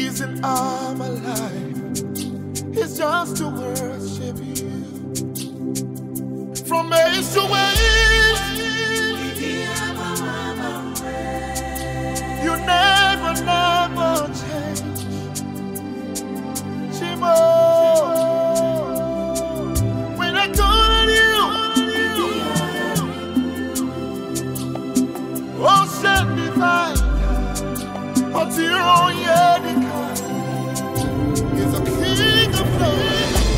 reason I'm alive is just to worship you. From age to age, you never change. Shimo, when I call on you, ocean divine, until your own is a king of glory.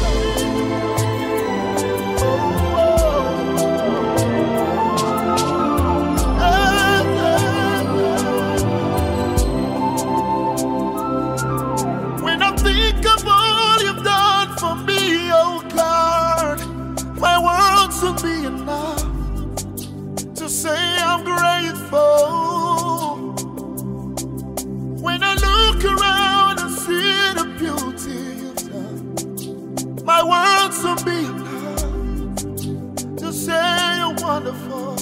Be enough to say I'm grateful. When I look around and see the beauty you've done, my words will be enough to say you're wonderful.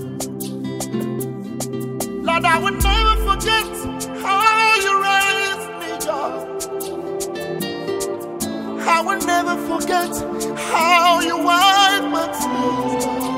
Lord, I would never forget how you raised me up. I would never forget how you wiped my tears.